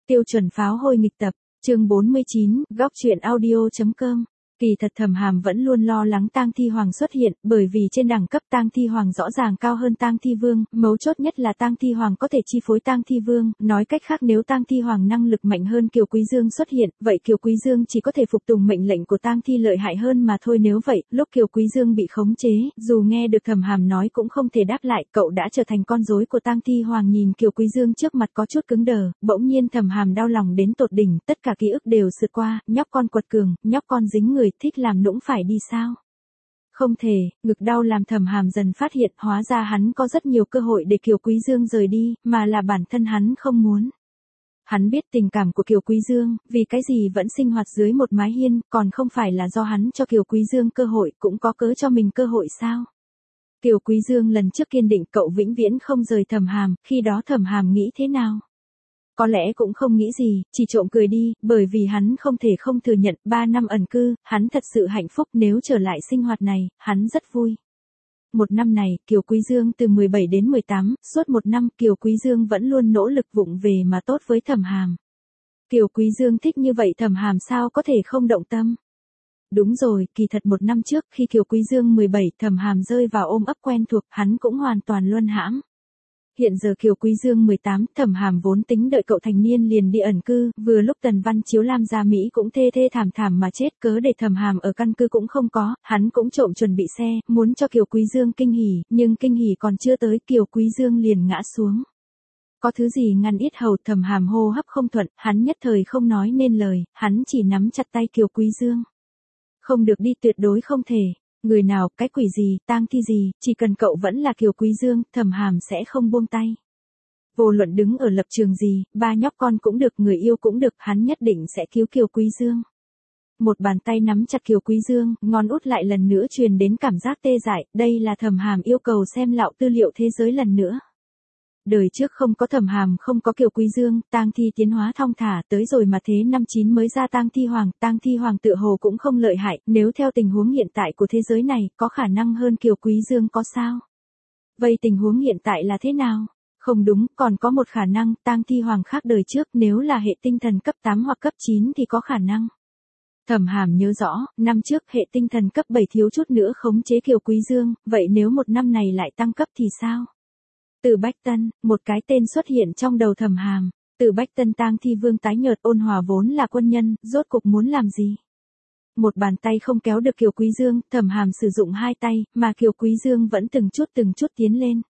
Tiêu chuẩn pháo hôi nghịch tập, chương 49, góc truyện audio.com. Kỳ thật Thẩm Hàm vẫn luôn lo lắng Tang Thi Hoàng xuất hiện, bởi vì trên đẳng cấp Tang Thi Hoàng rõ ràng cao hơn Tang Thi Vương, mấu chốt nhất là Tang Thi Hoàng có thể chi phối Tang Thi Vương, nói cách khác nếu Tang Thi Hoàng năng lực mạnh hơn Kiều Quý Dương xuất hiện, vậy Kiều Quý Dương chỉ có thể phục tùng mệnh lệnh của Tang Thi lợi hại hơn mà thôi. Nếu vậy, lúc Kiều Quý Dương bị khống chế, dù nghe được Thẩm Hàm nói cũng không thể đáp lại, cậu đã trở thành con rối của Tang Thi Hoàng. Nhìn Kiều Quý Dương trước mặt có chút cứng đờ, bỗng nhiên Thẩm Hàm đau lòng đến tột đỉnh, tất cả ký ức đều sượt qua, nhóc con quật cường, nhóc con dính người, thích làm nũng phải đi sao? Không thể, ngực đau làm Thẩm Hàm dần phát hiện hóa ra hắn có rất nhiều cơ hội để Kiều Quý Dương rời đi, mà là bản thân hắn không muốn. Hắn biết tình cảm của Kiều Quý Dương, vì cái gì vẫn sinh hoạt dưới một mái hiên, còn không phải là do hắn cho Kiều Quý Dương cơ hội, cũng có cớ cho mình cơ hội sao? Kiều Quý Dương lần trước kiên định cậu vĩnh viễn không rời Thẩm Hàm, khi đó Thẩm Hàm nghĩ thế nào? Có lẽ cũng không nghĩ gì, chỉ trộm cười đi, bởi vì hắn không thể không thừa nhận 3 năm ẩn cư, hắn thật sự hạnh phúc, nếu trở lại sinh hoạt này, hắn rất vui. Một năm này, Kiều Quý Dương từ 17 đến 18, suốt một năm Kiều Quý Dương vẫn luôn nỗ lực vụng về mà tốt với Thẩm Hàm. Kiều Quý Dương thích như vậy Thẩm Hàm sao có thể không động tâm. Đúng rồi, kỳ thật một năm trước khi Kiều Quý Dương 17, Thẩm Hàm rơi vào ôm ấp quen thuộc, hắn cũng hoàn toàn luân hãm. Hiện giờ Kiều Quý Dương 18, Thẩm Hàm vốn tính đợi cậu thành niên liền đi ẩn cư, vừa lúc Tần Văn Chiếu Lam ra Mỹ cũng thê thê thảm thảm mà chết, cớ để Thẩm Hàm ở căn cứ cũng không có, hắn cũng trộm chuẩn bị xe, muốn cho Kiều Quý Dương kinh hỉ, nhưng kinh hỉ còn chưa tới Kiều Quý Dương liền ngã xuống. Có thứ gì ngăn yết hầu, Thẩm Hàm hô hấp không thuận, hắn nhất thời không nói nên lời, hắn chỉ nắm chặt tay Kiều Quý Dương. Không được đi, tuyệt đối không thể. Người nào, cái quỷ gì, tang thi gì, chỉ cần cậu vẫn là Kiều Quý Dương, Thẩm Hàm sẽ không buông tay. Vô luận đứng ở lập trường gì, ba nhóc con cũng được, người yêu cũng được, hắn nhất định sẽ cứu Kiều Quý Dương. Một bàn tay nắm chặt Kiều Quý Dương, ngón út lại lần nữa truyền đến cảm giác tê dại, đây là Thẩm Hàm yêu cầu xem lạo tư liệu thế giới lần nữa. Đời trước không có Thẩm Hàm, không có Kiều Quý Dương, tang thi tiến hóa thong thả, tới rồi mà thế năm 9 mới ra Tang Thi Hoàng tựa hồ cũng không lợi hại, nếu theo tình huống hiện tại của thế giới này, có khả năng hơn Kiều Quý Dương có sao? Vậy tình huống hiện tại là thế nào? Không đúng, còn có một khả năng, Tang Thi Hoàng khác đời trước, nếu là hệ tinh thần cấp 8 hoặc cấp 9 thì có khả năng. Thẩm Hàm nhớ rõ, năm trước hệ tinh thần cấp 7 thiếu chút nữa khống chế Kiều Quý Dương, vậy nếu một năm này lại tăng cấp thì sao? Từ Bách Tân, một cái tên xuất hiện trong đầu Thẩm Hàm. Từ Bách Tân, Tang Thi Vương tái nhợt, ôn hòa vốn là quân nhân, rốt cục muốn làm gì? Một bàn tay không kéo được Kiều Quý Dương, Thẩm Hàm sử dụng hai tay, mà Kiều Quý Dương vẫn từng chút tiến lên.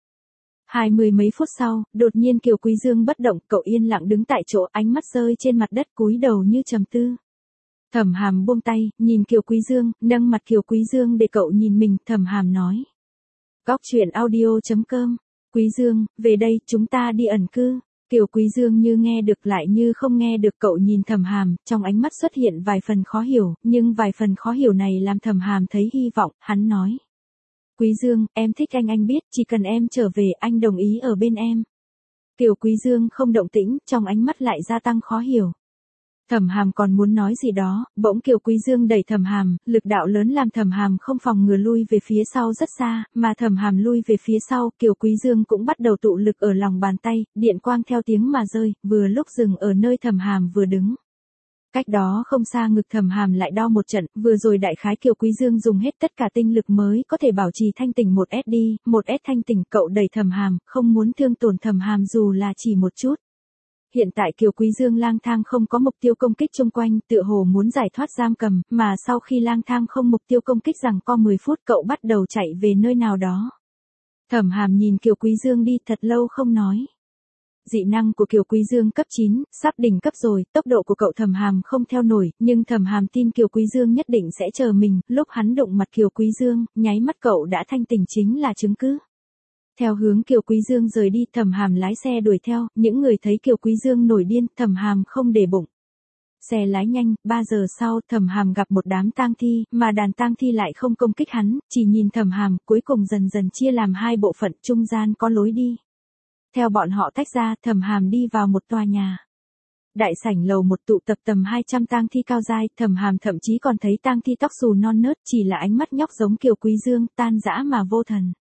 20 mấy phút sau, đột nhiên Kiều Quý Dương bất động, cậu yên lặng đứng tại chỗ, ánh mắt rơi trên mặt đất, cúi đầu như trầm tư. Thẩm Hàm buông tay, nhìn Kiều Quý Dương, nâng mặt Kiều Quý Dương để cậu nhìn mình, Thẩm Hàm nói. Góc truyện audio.com. Quý Dương, về đây, chúng ta đi ẩn cư. Kiều Quý Dương như nghe được lại như không nghe được, cậu nhìn Thẩm Hàm, trong ánh mắt xuất hiện vài phần khó hiểu, nhưng vài phần khó hiểu này làm Thẩm Hàm thấy hy vọng, hắn nói. Quý Dương, em thích anh biết, chỉ cần em trở về anh đồng ý ở bên em. Kiều Quý Dương không động tĩnh, trong ánh mắt lại gia tăng khó hiểu. Thẩm Hàm còn muốn nói gì đó, bỗng Kiều Quý Dương đẩy Thẩm Hàm, lực đạo lớn làm Thẩm Hàm không phòng ngừa lui về phía sau rất xa, mà Thẩm Hàm lui về phía sau, Kiều Quý Dương cũng bắt đầu tụ lực ở lòng bàn tay, điện quang theo tiếng mà rơi, vừa lúc dừng ở nơi Thẩm Hàm vừa đứng. Cách đó không xa ngực Thẩm Hàm lại đau một trận, vừa rồi đại khái Kiều Quý Dương dùng hết tất cả tinh lực mới có thể bảo trì thanh tỉnh 1S đi, 1S thanh tỉnh, cậu đẩy Thẩm Hàm, không muốn thương tổn Thẩm Hàm dù là chỉ một chút. Hiện tại Kiều Quý Dương lang thang không có mục tiêu công kích chung quanh, tựa hồ muốn giải thoát giam cầm, mà sau khi lang thang không mục tiêu công kích rằng co 10 phút cậu bắt đầu chạy về nơi nào đó. Thẩm Hàm nhìn Kiều Quý Dương đi thật lâu không nói. Dị năng của Kiều Quý Dương cấp 9, sắp đỉnh cấp rồi, tốc độ của cậu Thẩm Hàm không theo nổi, nhưng Thẩm Hàm tin Kiều Quý Dương nhất định sẽ chờ mình, lúc hắn đụng mặt Kiều Quý Dương, nháy mắt cậu đã thanh tỉnh chính là chứng cứ. Theo hướng Kiều Quý Dương rời đi, Thẩm Hàm lái xe đuổi theo, những người thấy Kiều Quý Dương nổi điên, Thẩm Hàm không để bụng. Xe lái nhanh, 3 giờ sau, Thẩm Hàm gặp một đám tang thi, mà đàn tang thi lại không công kích hắn, chỉ nhìn Thẩm Hàm, cuối cùng dần dần chia làm hai bộ phận, trung gian có lối đi. Theo bọn họ tách ra, Thẩm Hàm đi vào một tòa nhà. Đại sảnh lầu một tụ tập tầm 200 tang thi cao dai, Thẩm Hàm thậm chí còn thấy tang thi tóc xù non nớt, chỉ là ánh mắt nhóc giống Kiều Quý Dương, tan dã mà vô thần.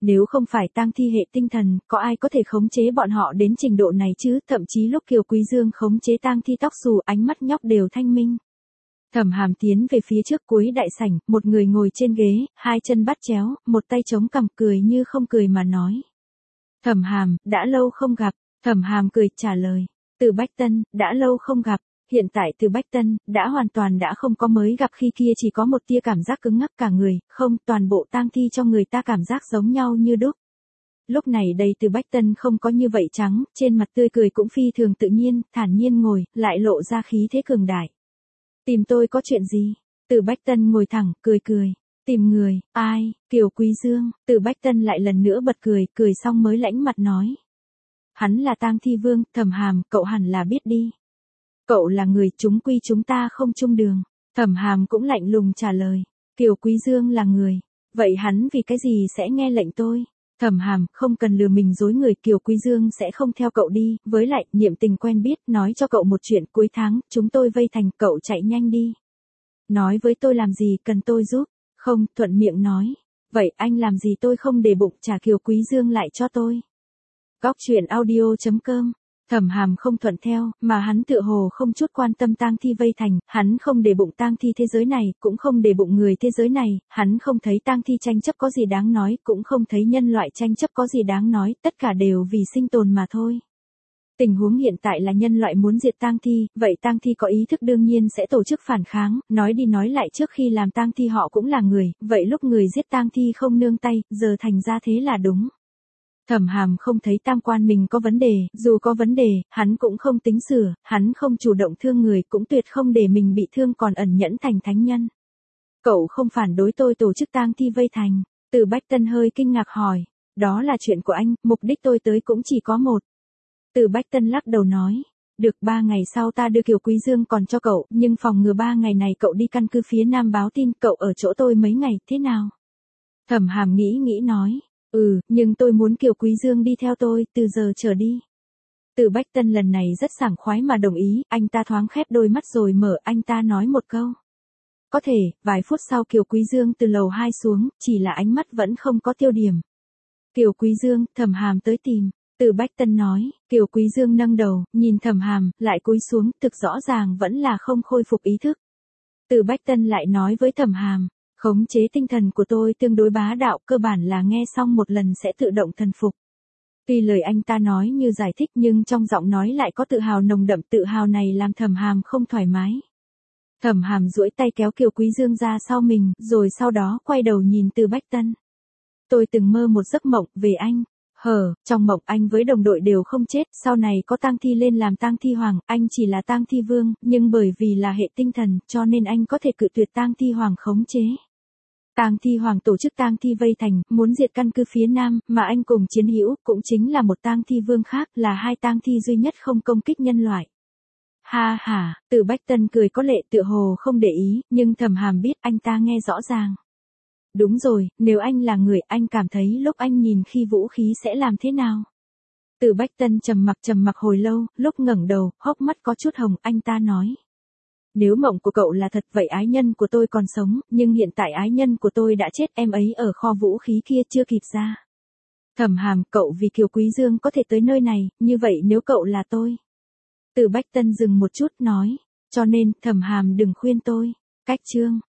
Nếu không phải tang thi hệ tinh thần, có ai có thể khống chế bọn họ đến trình độ này chứ, thậm chí lúc Kiều Quý Dương khống chế tang thi tóc xù ánh mắt nhóc đều thanh minh. Thẩm Hàm tiến về phía trước cuối đại sảnh, một người ngồi trên ghế, hai chân bắt chéo, một tay chống cằm cười như không cười mà nói. Thẩm Hàm, đã lâu không gặp, Thẩm Hàm cười trả lời. Từ Bách Tân, đã lâu không gặp, hiện tại Từ Bách Tân, đã hoàn toàn đã không có mới gặp khi kia chỉ có một tia cảm giác cứng ngắc cả người, không, toàn bộ tang thi cho người ta cảm giác giống nhau như đúc. Lúc này đây Từ Bách Tân không có như vậy trắng, trên mặt tươi cười cũng phi thường tự nhiên, thản nhiên ngồi, lại lộ ra khí thế cường đại. Tìm tôi có chuyện gì? Từ Bách Tân ngồi thẳng, cười cười. Tìm người, ai? Kiều Quý Dương. Từ Bách Tân lại lần nữa bật cười, cười xong mới lãnh mặt nói. Hắn là tang thi vương, Thẩm Hàm, cậu hẳn là biết đi. Cậu là người, chúng quy chúng ta không chung đường. Thẩm Hàm cũng lạnh lùng trả lời. Kiều Quý Dương là người. Vậy hắn vì cái gì sẽ nghe lệnh tôi? Thẩm Hàm, không cần lừa mình dối người, Kiều Quý Dương sẽ không theo cậu đi, với lại, niệm tình quen biết, nói cho cậu một chuyện, cuối tháng, chúng tôi vây thành, cậu chạy nhanh đi. Nói với tôi làm gì, cần tôi giúp? Không, thuận miệng nói. Vậy anh làm gì tôi không để bụng, trả Kiều Quý Dương lại cho tôi. Góc truyện audio.com. Thẩm Hàm không thuận theo, mà hắn tựa hồ không chút quan tâm tang thi vây thành, hắn không để bụng tang thi thế giới này, cũng không để bụng người thế giới này, hắn không thấy tang thi tranh chấp có gì đáng nói, cũng không thấy nhân loại tranh chấp có gì đáng nói, tất cả đều vì sinh tồn mà thôi. Tình huống hiện tại là nhân loại muốn diệt tang thi, vậy tang thi có ý thức đương nhiên sẽ tổ chức phản kháng, nói đi nói lại trước khi làm tang thi họ cũng là người, vậy lúc người giết tang thi không nương tay, giờ thành ra thế là đúng. Thẩm Hàm không thấy tam quan mình có vấn đề, dù có vấn đề, hắn cũng không tính sửa, hắn không chủ động thương người, cũng tuyệt không để mình bị thương còn ẩn nhẫn thành thánh nhân. Cậu không phản đối tôi tổ chức tang thi vây thành. Từ Bách Tân hơi kinh ngạc hỏi. Đó là chuyện của anh, mục đích tôi tới cũng chỉ có một. Từ Bách Tân lắc đầu nói. Được 3 ngày sau ta đưa Kiều Quý Dương còn cho cậu, nhưng phòng ngừa 3 ngày này cậu đi căn cứ phía Nam báo tin, cậu ở chỗ tôi mấy ngày, thế nào? Thẩm Hàm nghĩ nói. Nhưng tôi muốn Kiều Quý Dương đi theo tôi, từ giờ trở đi. Từ Bách Tân lần này rất sảng khoái mà đồng ý, anh ta thoáng khép đôi mắt rồi mở, anh ta nói một câu. Có thể, vài phút sau Kiều Quý Dương từ lầu 2 xuống, chỉ là ánh mắt vẫn không có tiêu điểm. Kiều Quý Dương, Thẩm Hàm tới tìm. Từ Bách Tân nói, Kiều Quý Dương nâng đầu, nhìn Thẩm Hàm, lại cúi xuống, thực rõ ràng vẫn là không khôi phục ý thức. Từ Bách Tân lại nói với Thẩm Hàm. Khống chế tinh thần của tôi tương đối bá đạo, cơ bản là nghe xong một lần sẽ tự động thần phục. Tuy lời anh ta nói như giải thích nhưng trong giọng nói lại có tự hào nồng đậm, tự hào này làm Thẩm Hàm không thoải mái. Thẩm Hàm duỗi tay kéo Kiều Quý Dương ra sau mình, rồi sau đó quay đầu nhìn Từ Bách Tân. Tôi từng mơ một giấc mộng về anh. Trong mộng anh với đồng đội đều không chết, sau này có tang thi lên làm tang thi hoàng, anh chỉ là tang thi vương, nhưng bởi vì là hệ tinh thần, cho nên anh có thể cự tuyệt tang thi hoàng khống chế. Tang thi hoàng tổ chức tang thi vây thành, muốn diệt căn cứ phía Nam, mà anh cùng chiến hữu, cũng chính là một tang thi vương khác, là hai tang thi duy nhất không công kích nhân loại. Ha ha, Từ Bách Tân cười có lệ tựa hồ không để ý, nhưng Thẩm Hàm biết anh ta nghe rõ ràng. Đúng rồi, nếu anh là người, anh cảm thấy lúc anh nhìn khi vũ khí sẽ làm thế nào? Từ Bách Tân trầm mặc hồi lâu, lúc ngẩng đầu, hốc mắt có chút hồng, anh ta nói. Nếu mộng của cậu là thật vậy ái nhân của tôi còn sống, nhưng hiện tại ái nhân của tôi đã chết, em ấy ở kho vũ khí kia chưa kịp ra. Thẩm Hàm, cậu vì Kiều Quý Dương có thể tới nơi này, như vậy nếu cậu là tôi. Từ Bách Tân dừng một chút nói, cho nên, Thẩm Hàm đừng khuyên tôi. Cách chương.